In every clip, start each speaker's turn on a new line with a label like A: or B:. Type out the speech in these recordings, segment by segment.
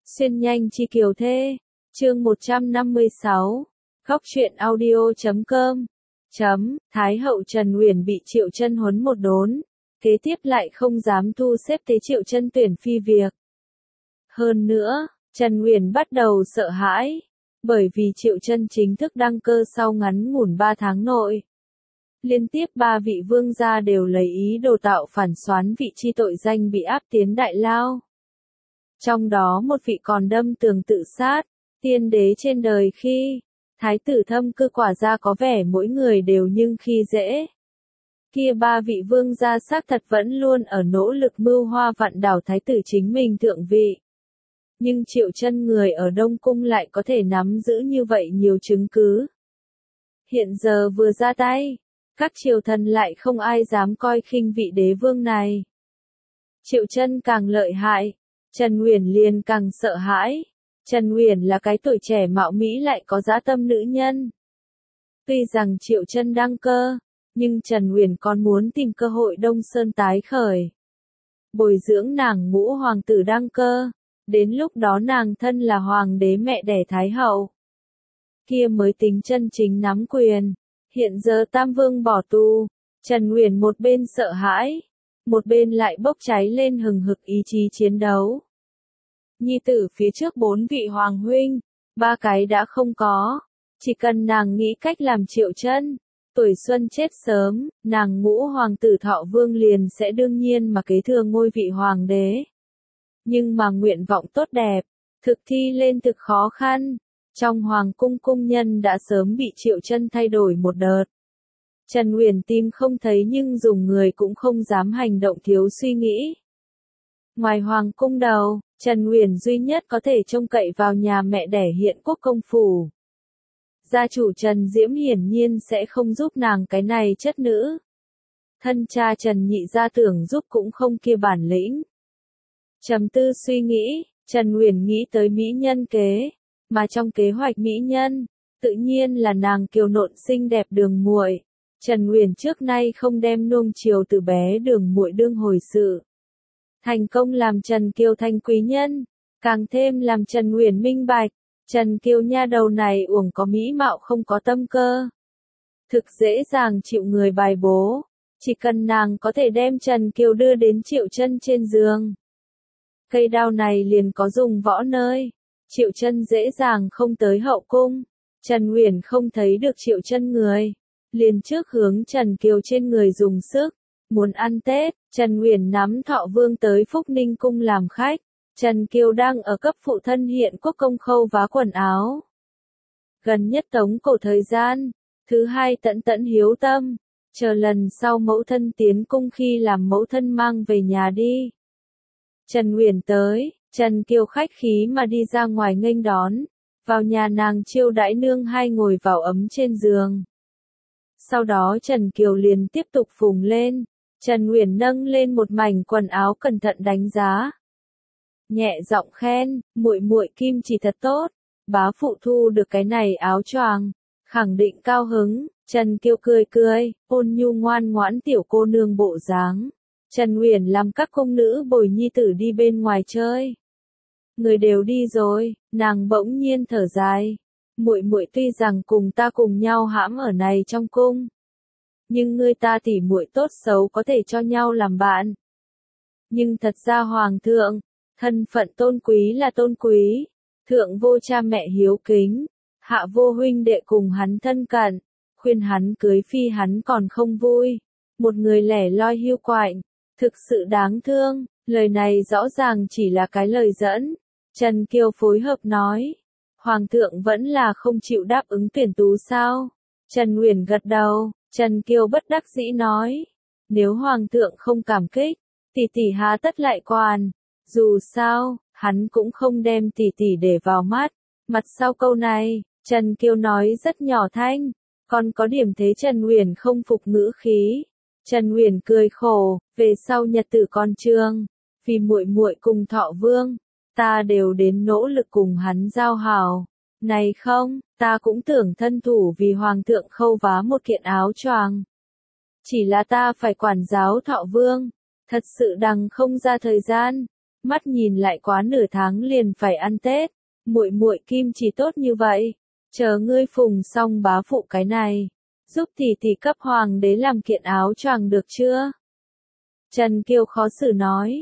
A: Xuyên nhanh chi kiều thê. Chương 156. Góc truyện audio.com. Thái hậu Trần Uyển bị Triệu Chân huấn một đốn, kế tiếp lại không dám thu xếp thế Triệu Chân tuyển phi việc. Hơn nữa, Trần Uyển bắt đầu sợ hãi, bởi vì Triệu Chân chính thức đăng cơ sau ngắn ngủn 3 tháng nội. Liên tiếp 3 vị vương gia đều lấy ý đồ tạo phản xoán vị chi tội danh bị áp tiến đại lao. Trong đó một vị còn đâm tường tự sát, tiên đế trên đời khi, thái tử thâm cư quả ra có vẻ mỗi người đều nhưng khi dễ. Kia 3 vị vương gia xác thật vẫn luôn ở nỗ lực mưu hoa vặn đảo thái tử chính mình thượng vị. Nhưng Triệu Chân người ở Đông Cung lại có thể nắm giữ như vậy nhiều chứng cứ. Hiện giờ vừa ra tay, các triều thần lại không ai dám coi khinh vị đế vương này. Triệu Chân càng lợi hại, Trần Uyển liền càng sợ hãi. Trần Uyển là cái tuổi trẻ mạo mỹ lại có dã tâm nữ nhân. Tuy rằng Triệu Chân đăng cơ, nhưng Trần Uyển còn muốn tìm cơ hội Đông Sơn tái khởi. Bồi dưỡng nàng ngũ hoàng tử đăng cơ, đến lúc đó nàng thân là hoàng đế mẹ đẻ Thái hậu. Kia mới tính chân chính nắm quyền. Hiện giờ Tam Vương bỏ tù, Trần Uyển một bên sợ hãi, một bên lại bốc cháy lên hừng hực ý chí chiến đấu. Nhi tử phía trước 4 vị hoàng huynh, 3 cái đã không có, chỉ cần nàng nghĩ cách làm Triệu Chân, tuổi xuân chết sớm, nàng ngũ hoàng tử Thọ Vương liền sẽ đương nhiên mà kế thừa ngôi vị hoàng đế. Nhưng mà nguyện vọng tốt đẹp, thực thi lên thực khó khăn. Trong hoàng cung cung nhân đã sớm bị Triệu Chân thay đổi một đợt. Trần Uyển tìm không thấy nhưng dùng người cũng không dám hành động thiếu suy nghĩ. Ngoài hoàng cung đầu, Trần Uyển duy nhất có thể trông cậy vào nhà mẹ đẻ Hiện Quốc công phủ. Gia chủ Trần Diễm hiển nhiên sẽ không giúp nàng cái này chất nữ. Thân cha Trần Nhị gia tưởng giúp cũng không kia bản lĩnh. Trầm tư suy nghĩ, Trần Uyển nghĩ tới mỹ nhân kế. Mà trong kế hoạch mỹ nhân, tự nhiên là nàng kiều nộn xinh đẹp Đường Muội. Trần Uyển trước nay không đem nuông chiều từ bé Đường Muội đương hồi sự. Thành công làm Trần Kiều thành quý nhân, càng thêm làm Trần Uyển minh bạch, Trần Kiều nha đầu này uổng có mỹ mạo không có tâm cơ. Thực dễ dàng chịu người bài bố, chỉ cần nàng có thể đem Trần Kiều đưa đến Triệu Chân trên giường. Cây đao này liền có dùng võ nơi. Triệu Chân dễ dàng không tới hậu cung, Trần Uyển không thấy được Triệu Chân người, liền trước hướng Trần Kiều trên người dùng sức, muốn ăn Tết, Trần Uyển nắm Thọ Vương tới Phúc Ninh cung làm khách, Trần Kiều đang ở cấp phụ thân Hiện Quốc công khâu vá quần áo. Gần nhất tống cổ thời gian, thứ hai tận tận hiếu tâm, chờ lần sau mẫu thân tiến cung khi làm mẫu thân mang về nhà đi. Trần Uyển tới. Trần Kiều khách khí mà đi ra ngoài nghênh đón, vào nhà nàng chiêu đãi nương hai ngồi vào ấm trên giường. Sau đó Trần Kiều liền tiếp tục phùng lên, Trần Uyển nâng lên một mảnh quần áo cẩn thận đánh giá. Nhẹ giọng khen, muội muội kim chỉ thật tốt, bá phụ thu được cái này áo choàng, khẳng định cao hứng. Trần Kiều cười cười, ôn nhu ngoan ngoãn tiểu cô nương bộ dáng. Trần Uyển làm các cung nữ bồi nhi tử đi bên ngoài chơi. Người đều đi rồi, nàng bỗng nhiên thở dài. Muội muội tuy rằng cùng ta cùng nhau hãm ở này trong cung, nhưng ngươi ta tỉ muội tốt xấu có thể cho nhau làm bạn. Nhưng thật ra hoàng thượng, thân phận tôn quý là tôn quý, thượng vô cha mẹ hiếu kính, hạ vô huynh đệ cùng hắn thân cận, khuyên hắn cưới phi hắn còn không vui. Một người lẻ loi hiu quạnh, thực sự đáng thương. Lời này rõ ràng chỉ là cái lời dẫn. Trần Kiều phối hợp nói, Hoàng thượng vẫn là không chịu đáp ứng tuyển tú sao? Trần Uyển gật đầu, Trần Kiều bất đắc dĩ nói, nếu Hoàng thượng không cảm kích, tỷ tỷ há tất lại quản, dù sao, hắn cũng không đem tỷ tỷ để vào mắt. Mặt sau câu này, Trần Kiều nói rất nhỏ thanh, còn có điểm thế Trần Uyển không phục ngữ khí. Trần Uyển cười khổ, về sau nhật tử con trường, vì muội muội cùng Thọ Vương, ta đều đến nỗ lực cùng hắn giao hảo. Này không, ta cũng tưởng thân thủ vì hoàng thượng khâu vá một kiện áo choàng. Chỉ là ta phải quản giáo Thọ Vương, thật sự đằng không ra thời gian, mắt nhìn lại quá nửa tháng liền phải ăn Tết, muội muội kim chỉ tốt như vậy, chờ ngươi phùng xong bá phụ cái này, giúp tỷ tỷ cấp hoàng đế làm kiện áo choàng được chưa? Trần Kiều khó xử nói,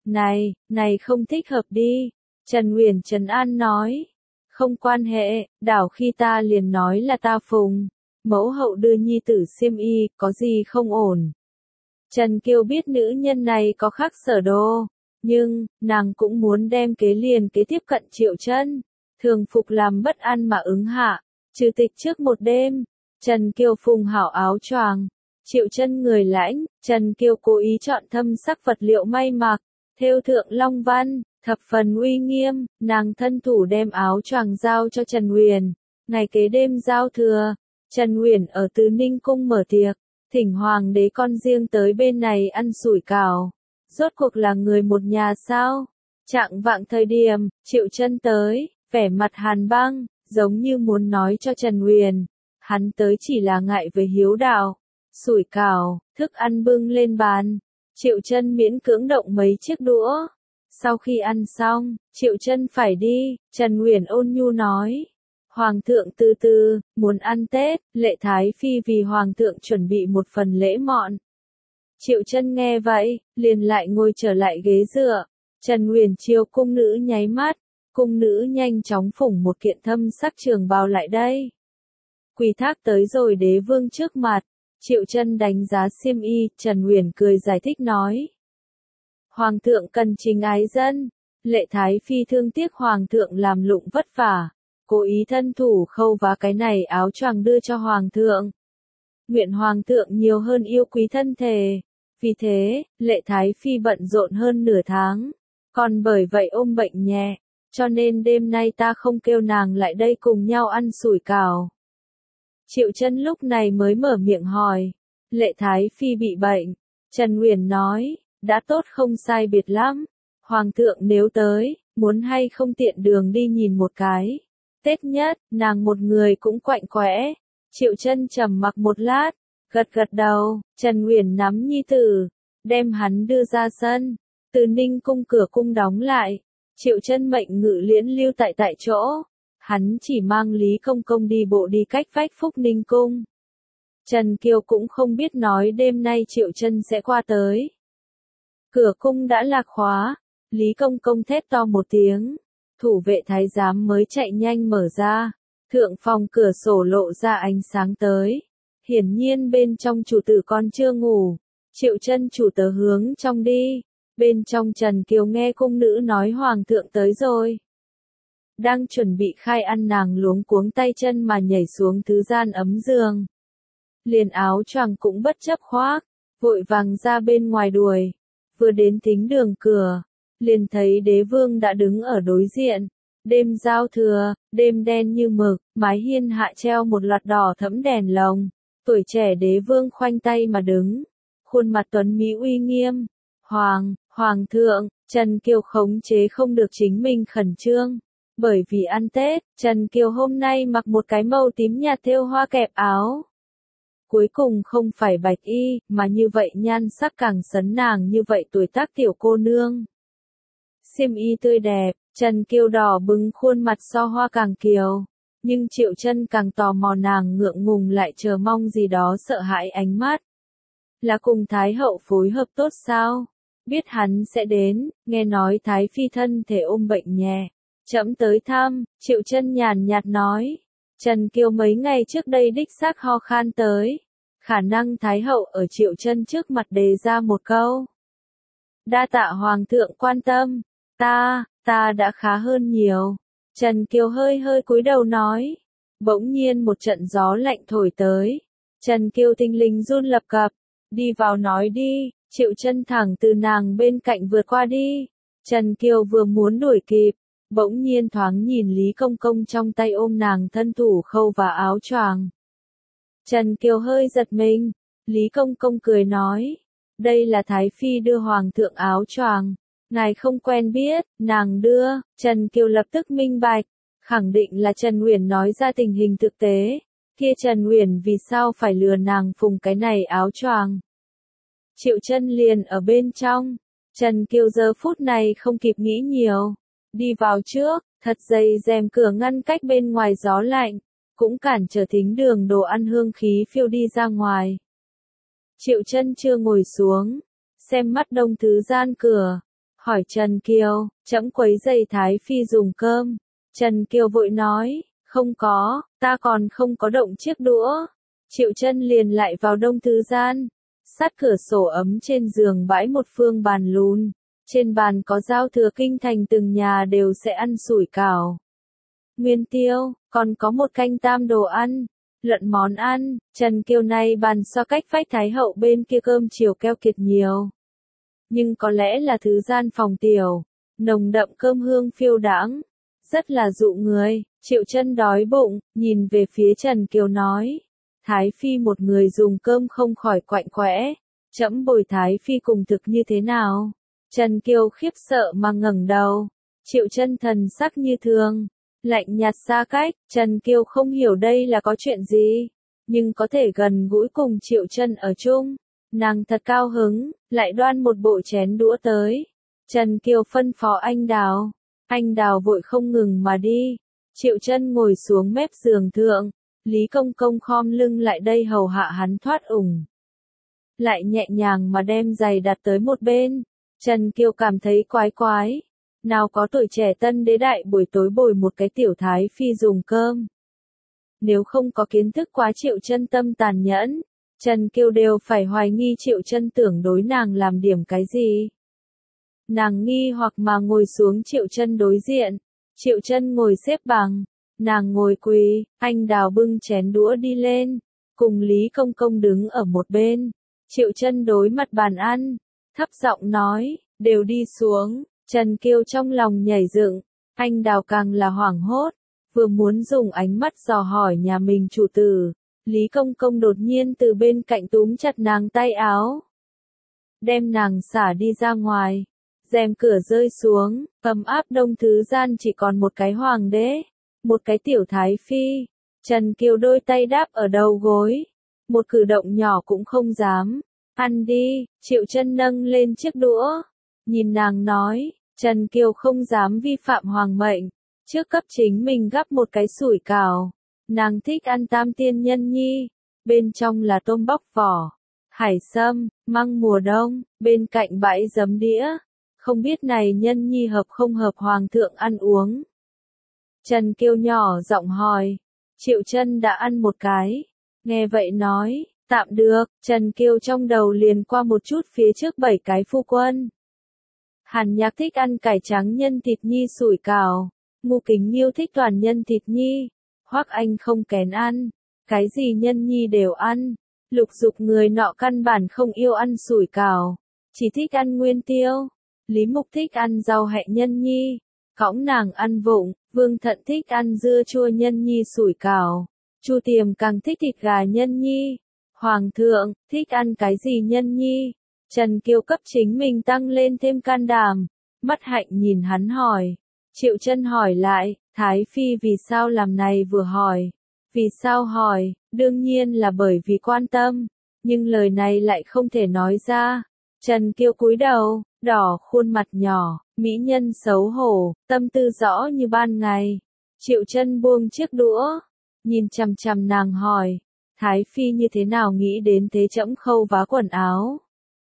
A: này không thích hợp đi. Trần Uyển trấn an nói, không quan hệ, đảo khi ta liền nói là ta phùng, mẫu hậu đưa nhi tử xiêm y, có gì không ổn. Trần Kiều biết nữ nhân này có khác sở đồ, nhưng, nàng cũng muốn đem kế liền kế tiếp cận Triệu Chân, thường phục làm bất an mà ứng hạ, trừ tịch trước một đêm, Trần Kiều phùng hảo áo choàng, Triệu Chân người lãnh, Trần Kiều cố ý chọn thâm sắc vật liệu may mặc, thêu thượng long văn, thập phần uy nghiêm, nàng thân thủ đem áo choàng giao cho Trần Uyển. Ngày kế đêm giao thừa, Trần Uyển ở Tứ Ninh cung mở tiệc, thỉnh hoàng đế con riêng tới bên này ăn sủi cảo. Rốt cuộc là người một nhà sao? Trạng vạng thời điểm, Triệu Chân tới, vẻ mặt hàn băng, giống như muốn nói cho Trần Uyển, hắn tới chỉ là ngại về hiếu đạo. Sủi cảo, thức ăn bưng lên bàn, Triệu Chân miễn cưỡng động mấy chiếc đũa. Sau khi ăn xong, Triệu Chân phải đi, Trần Uyển ôn nhu nói. Hoàng thượng từ từ, muốn ăn Tết, Lệ Thái Phi vì Hoàng thượng chuẩn bị một phần lễ mọn. Triệu Chân nghe vậy, liền lại ngồi trở lại ghế dựa. Trần Uyển chiều cung nữ nháy mắt, cung nữ nhanh chóng phủng một kiện thâm sắc trường bào lại đây. Quỳ thác tới rồi đế vương trước mặt, Triệu Chân đánh giá xiêm y, Trần Uyển cười giải thích nói. Hoàng thượng cần chính ái dân, Lệ Thái Phi thương tiếc Hoàng thượng làm lụng vất vả, cố ý thân thủ khâu vá cái này áo choàng đưa cho Hoàng thượng. Nguyện Hoàng thượng nhiều hơn yêu quý thân thể, vì thế, Lệ Thái Phi bận rộn hơn nửa tháng, còn bởi vậy ôm bệnh nhẹ, cho nên đêm nay ta không kêu nàng lại đây cùng nhau ăn sủi cảo. Triệu Chân lúc này mới mở miệng hỏi, Lệ Thái Phi bị bệnh, Trần Uyển nói, đã tốt không sai biệt lắm, Hoàng thượng nếu tới, muốn hay không tiện đường đi nhìn một cái. Tết nhất, nàng một người cũng quạnh quẽ. Triệu Chân trầm mặc một lát, gật gật đầu, Trần Uyển nắm nhi tử, đem hắn đưa ra sân. Từ Ninh cung cửa cung đóng lại, Triệu Chân mệnh ngự liễn lưu tại chỗ. Hắn chỉ mang Lý Công Công đi bộ đi cách vách Phúc Ninh cung. Trần Kiều cũng không biết nói đêm nay Triệu Chân sẽ qua tới. Cửa cung đã lạc khóa, Lý Công Công thét to một tiếng, thủ vệ thái giám mới chạy nhanh mở ra, thượng phòng cửa sổ lộ ra ánh sáng tới. Hiển nhiên bên trong chủ tử con chưa ngủ, Triệu Chân chủ tớ hướng trong đi, bên trong Trần Kiều nghe cung nữ nói Hoàng thượng tới rồi. Đang chuẩn bị khai ăn nàng luống cuống tay chân mà nhảy xuống thứ gian ấm giường. Liền áo choàng cũng bất chấp khoác, vội vàng ra bên ngoài đuổi. Vừa đến thính đường cửa, liền thấy đế vương đã đứng ở đối diện. Đêm giao thừa, đêm đen như mực, mái hiên hạ treo một loạt đỏ thẫm đèn lồng. Tuổi trẻ đế vương khoanh tay mà đứng, khuôn mặt tuấn mỹ uy nghiêm. Hoàng thượng, Trần Kiều khống chế không được chính mình khẩn trương. Bởi vì ăn Tết, Trần Kiều hôm nay mặc một cái màu tím nhạt thêu hoa kẹp áo. Cuối cùng không phải bạch y, mà như vậy nhan sắc càng sấn nàng như vậy tuổi tác tiểu cô nương. Xiêm y tươi đẹp, Trần Kiều đỏ bừng khuôn mặt so hoa càng kiều. Nhưng Triệu Chân càng tò mò nàng ngượng ngùng lại chờ mong gì đó sợ hãi ánh mắt. Là cùng Thái hậu phối hợp tốt sao? Biết hắn sẽ đến, nghe nói Thái phi thân thể ôm bệnh nhẹ. Chậm tới thăm, Triệu Chân nhàn nhạt nói. Trần Kiều mấy ngày trước đây đích xác ho khan tới. Khả năng Thái hậu ở Triệu Chân trước mặt đề ra một câu. Đa tạ Hoàng thượng quan tâm, ta đã khá hơn nhiều. Trần Kiều hơi cúi đầu nói. Bỗng nhiên một trận gió lạnh thổi tới. Trần Kiều thình lình run lập cập. Đi vào nói đi, Triệu Chân thẳng từ nàng bên cạnh vượt qua đi. Trần Kiều vừa muốn đuổi kịp, bỗng nhiên thoáng nhìn Lý Công Công trong tay ôm nàng thân thủ khâu và áo choàng. Trần Kiều hơi giật mình, Lý Công Công cười nói, đây là Thái Phi đưa Hoàng thượng áo choàng, ngài không quen biết, nàng đưa. Trần Kiều lập tức minh bạch, khẳng định là Trần Uyển nói ra tình hình thực tế, kia Trần Uyển vì sao phải lừa nàng phùng cái này áo choàng. Triệu Chân liền ở bên trong, Trần Kiều giờ phút này không kịp nghĩ nhiều. Đi vào trước, thật dày rèm cửa ngăn cách bên ngoài gió lạnh, cũng cản trở thính đường đồ ăn hương khí phiêu đi ra ngoài. Triệu Chân chưa ngồi xuống, xem mắt Đông Thứ Gian cửa, hỏi Trần Kiều, trẫm quấy rầy Thái Phi dùng cơm. Trần Kiều vội nói, không có, ta còn không có động chiếc đũa. Triệu Chân liền lại vào Đông Thứ Gian, sát cửa sổ ấm trên giường bãi một phương bàn lùn. Trên bàn có giao thừa kinh thành từng nhà đều sẽ ăn sủi cảo, nguyên tiêu, còn có một canh tam đồ ăn, lợn món ăn. Trần Kiều này bàn so cách vách Thái hậu bên kia cơm chiều keo kiệt nhiều. Nhưng có lẽ là Thứ Gian phòng tiểu, nồng đậm cơm hương phiêu đãng, rất là dụ người. Triệu Chân đói bụng, nhìn về phía Trần Kiều nói, Thái Phi một người dùng cơm không khỏi quạnh quẽ, trẫm bồi Thái Phi cùng thực như thế nào? Trần Kiều khiếp sợ mà ngẩng đầu, Triệu Chân thần sắc như thường, lạnh nhạt xa cách. Trần Kiều không hiểu đây là có chuyện gì, nhưng có thể gần gũi cùng Triệu Chân ở chung, nàng thật cao hứng, lại đoan một bộ chén đũa tới. Trần Kiều phân phó anh Đào vội không ngừng mà đi. Triệu Chân ngồi xuống mép giường thượng, Lý Công Công khom lưng lại đây hầu hạ hắn thoát ủng, lại nhẹ nhàng mà đem giày đặt tới một bên. Trần Kiều cảm thấy quái quái, nào có tuổi trẻ tân đế đại buổi tối bồi một cái tiểu Thái Phi dùng cơm. Nếu không có kiến thức quá Triệu Chân tâm tàn nhẫn, Trần Kiều đều phải hoài nghi Triệu Chân tưởng đối nàng làm điểm cái gì. Nàng nghi hoặc mà ngồi xuống Triệu Chân đối diện, Triệu Chân ngồi xếp bằng, nàng ngồi quỳ. Anh Đào bưng chén đũa đi lên, cùng Lý Công Công đứng ở một bên. Triệu Chân đối mặt bàn ăn, thấp giọng nói, đều đi xuống. Trần Kiều trong lòng nhảy dựng, anh Đào càng là hoảng hốt, vừa muốn dùng ánh mắt dò hỏi nhà mình chủ tử, Lý Công Công đột nhiên từ bên cạnh túm chặt nàng tay áo, đem nàng xả đi ra ngoài. Rèm cửa rơi xuống, ấm áp Đông Thứ Gian chỉ còn một cái hoàng đế, một cái tiểu Thái Phi. Trần Kiều đôi tay đáp ở đầu gối, một cử động nhỏ cũng không dám. Ăn đi. Triệu Chân nâng lên chiếc đũa, nhìn nàng nói. Trần Kiều không dám vi phạm hoàng mệnh, trước cấp chính mình gắp một cái sủi cảo. Nàng thích ăn tam tiên nhân nhi, bên trong là tôm bóc vỏ, hải sâm, măng mùa đông, bên cạnh bãi giấm đĩa. Không biết này nhân nhi hợp không hợp hoàng thượng ăn uống. Trần Kiều nhỏ giọng hỏi. Triệu Chân đã ăn một cái, nghe vậy nói, tạm được. Trần Kiều trong đầu liền qua một chút phía trước 7 cái phu quân. Hàn Nhạc thích ăn cải trắng nhân thịt nhi sủi cảo, Ngô Kính Nhiêu thích toàn nhân thịt nhi, Hoắc Anh không kén ăn, cái gì nhân nhi đều ăn. Lục Dục người nọ căn bản không yêu ăn sủi cảo, chỉ thích ăn nguyên tiêu. Lý Mục thích ăn rau hẹ nhân nhi, cõng nàng ăn vụng. Vương Thận thích ăn dưa chua nhân nhi sủi cảo, Chu Tiềm càng thích thịt gà nhân nhi. Hoàng thượng thích ăn cái gì nhân nhi? Trần Kiều cấp chính mình tăng lên thêm can đảm, mắt hạnh nhìn hắn hỏi. Triệu Chân hỏi lại, Thái Phi vì sao làm này vừa hỏi? Vì sao hỏi? Đương nhiên là bởi vì quan tâm, nhưng lời này lại không thể nói ra. Trần Kiều cúi đầu, đỏ khuôn mặt nhỏ, mỹ nhân xấu hổ, tâm tư rõ như ban ngày. Triệu Chân buông chiếc đũa, nhìn chằm chằm nàng hỏi, Thái Phi như thế nào nghĩ đến thế trẫm khâu vá quần áo?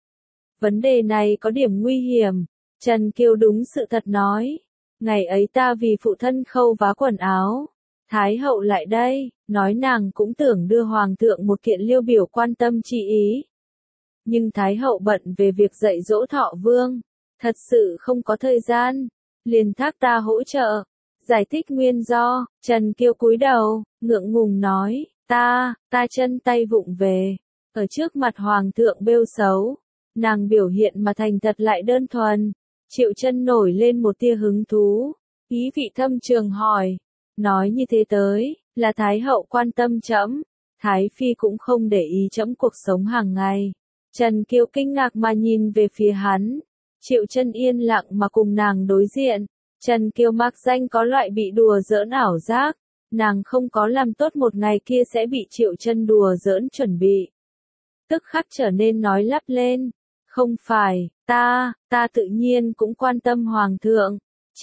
A: Vấn đề này có điểm nguy hiểm. Trần Kiều đúng sự thật nói, ngày ấy ta vì phụ thân khâu vá quần áo, Thái hậu lại đây, nói nàng cũng tưởng đưa hoàng thượng một kiện liêu biểu quan tâm chi ý. Nhưng Thái hậu bận về việc dạy dỗ Thọ Vương, thật sự không có thời gian, liền thác ta hỗ trợ. Giải thích nguyên do. Trần Kiều cúi đầu, ngượng ngùng nói, ta chân tay vụng về, ở trước mặt hoàng thượng bêu xấu. Nàng biểu hiện mà thành thật lại đơn thuần. Triệu Chân nổi lên một tia hứng thú, ý vị thâm trường hỏi, nói như thế tới, là Thái hậu quan tâm trẫm, Thái Phi cũng không để ý trẫm cuộc sống hàng ngày. Trần Kiều kinh ngạc mà nhìn về phía hắn. Triệu Chân yên lặng mà cùng nàng đối diện. Trần Kiều mạc danh có loại bị đùa giỡn ảo giác, nàng không có làm tốt một ngày kia sẽ bị Triệu Chân đùa giỡn chuẩn bị. Tức khắc trở nên nói lắp lên, Không phải, ta tự nhiên cũng quan tâm hoàng thượng.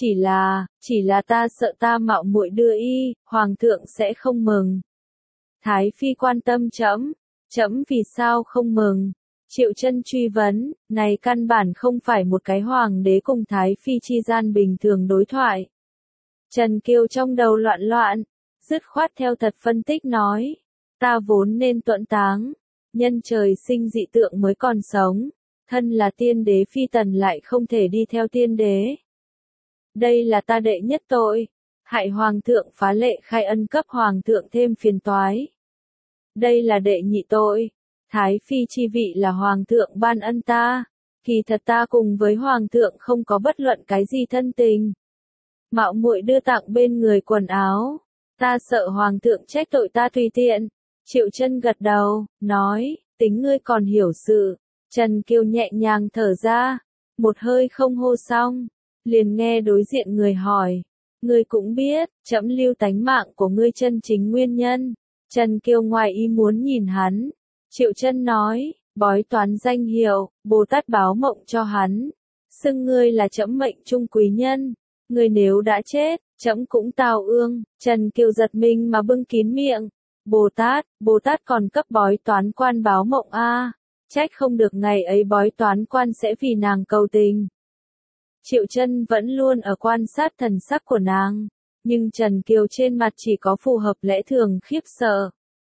A: Chỉ là ta sợ ta mạo muội đưa y, hoàng thượng sẽ không mừng. Thái phi quan tâm trẫm vì sao không mừng? Triệu Chân truy vấn, này căn bản không phải một cái hoàng đế cùng thái phi chi gian bình thường đối thoại. Trần Kiều trong đầu loạn loạn, dứt khoát theo thật phân tích nói, ta vốn nên tuẫn táng, nhân trời sinh dị tượng mới còn sống, thân là tiên đế phi tần lại không thể đi theo tiên đế. Đây là ta đệ nhất tội, hại hoàng thượng phá lệ khai ân cấp hoàng thượng thêm phiền toái. Đây là đệ nhị tội, thái phi chi vị là hoàng thượng ban ân ta, kỳ thật ta cùng với hoàng thượng không có bất luận cái gì thân tình. Mạo muội đưa tặng bên người quần áo, ta sợ hoàng thượng trách tội ta tùy tiện. Triệu Chân gật đầu, nói, tính ngươi còn hiểu sự. Trần Kiều nhẹ nhàng thở ra, một hơi không hô xong, liền nghe đối diện người hỏi, ngươi cũng biết, trẫm lưu tánh mạng của ngươi chân chính nguyên nhân. Trần Kiều ngoài ý muốn nhìn hắn, Triệu Chân nói, bói toán danh hiệu, Bồ Tát báo mộng cho hắn, xưng ngươi là trẫm mệnh trung quý nhân, ngươi nếu đã chết, trẫm cũng tào ương. Trần Kiều giật mình mà bưng kín miệng, Bồ Tát còn cấp bói toán quan báo mộng a, trách không được ngày ấy bói toán quan sẽ vì nàng cầu tình. Triệu Chân vẫn luôn ở quan sát thần sắc của nàng, nhưng Trần Kiều trên mặt chỉ có phù hợp lẽ thường khiếp sợ.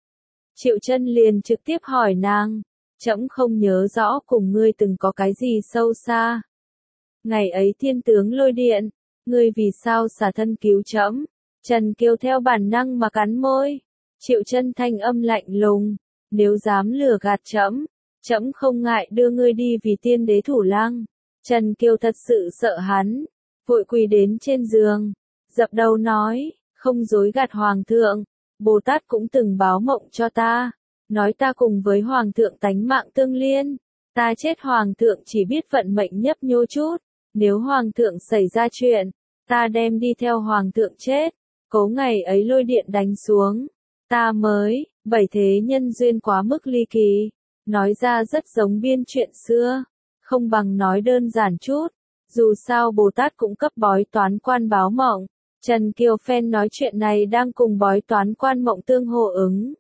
A: Triệu Chân liền trực tiếp hỏi nàng, trẫm không nhớ rõ cùng ngươi từng có cái gì sâu xa. Ngày ấy thiên tướng lôi điện, ngươi vì sao xả thân cứu trẫm? Trần Kiều theo bản năng mà cắn môi. Triệu Chân thanh âm lạnh lùng, nếu dám lừa gạt trẫm, trẫm không ngại đưa ngươi đi vì tiên đế thủ lăng. Trần Kiều thật sự sợ hắn, vội quỳ đến trên giường, dập đầu nói, không dối gạt hoàng thượng, Bồ Tát cũng từng báo mộng cho ta, nói ta cùng với hoàng thượng tánh mạng tương liên, ta chết hoàng thượng chỉ biết vận mệnh nhấp nhô chút, nếu hoàng thượng xảy ra chuyện, ta đem đi theo hoàng thượng chết, cố ngày ấy lôi điện đánh xuống, ta mới, bảy thế nhân duyên quá mức ly kỳ, nói ra rất giống biên chuyện xưa, không bằng nói đơn giản chút, dù sao Bồ Tát cũng cấp bói toán quan báo mộng. Trần Kiều Phen nói chuyện này đang cùng bói toán quan mộng tương hô ứng.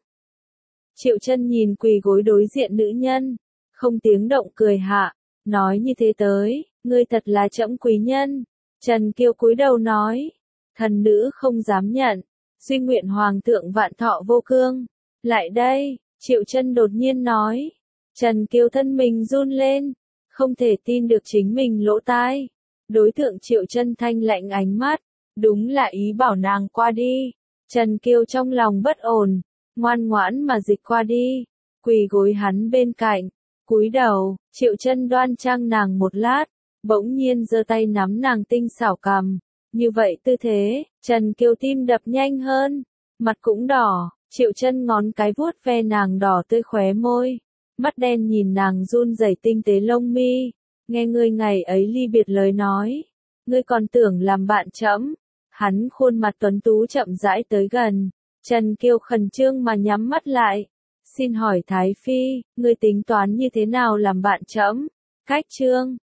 A: Triệu Chân nhìn quỳ gối đối diện nữ nhân, không tiếng động cười hạ, nói như thế tới, ngươi thật là trẫm quý nhân. Trần Kiều cúi đầu nói, thần nữ không dám nhận, duy nguyện hoàng thượng vạn thọ vô cương. Lại đây, Triệu Chân đột nhiên nói. Trần Kiều thân mình run lên, không thể tin được chính mình lỗ tai. Đối tượng Triệu Chân thanh lạnh ánh mắt, đúng là ý bảo nàng qua đi. Trần Kiều trong lòng bất ổn, ngoan ngoãn mà dịch qua đi, quỳ gối hắn bên cạnh, cúi đầu. Triệu Chân đoan trang nàng một lát, bỗng nhiên giơ tay nắm nàng tinh xảo cằm. Như vậy tư thế, Trần Kiều tim đập nhanh hơn, mặt cũng đỏ. Triệu Chân ngón cái vuốt ve nàng đỏ tươi khóe môi, mắt đen nhìn nàng run rẩy tinh tế lông mi. Nghe ngươi ngày ấy ly biệt lời nói, ngươi còn tưởng làm bạn trẫm? Hắn khuôn mặt tuấn tú chậm rãi tới gần. Trần Kiều khẩn trương mà nhắm mắt lại. Xin hỏi Thái Phi, ngươi tính toán như thế nào làm bạn trẫm? Cách chương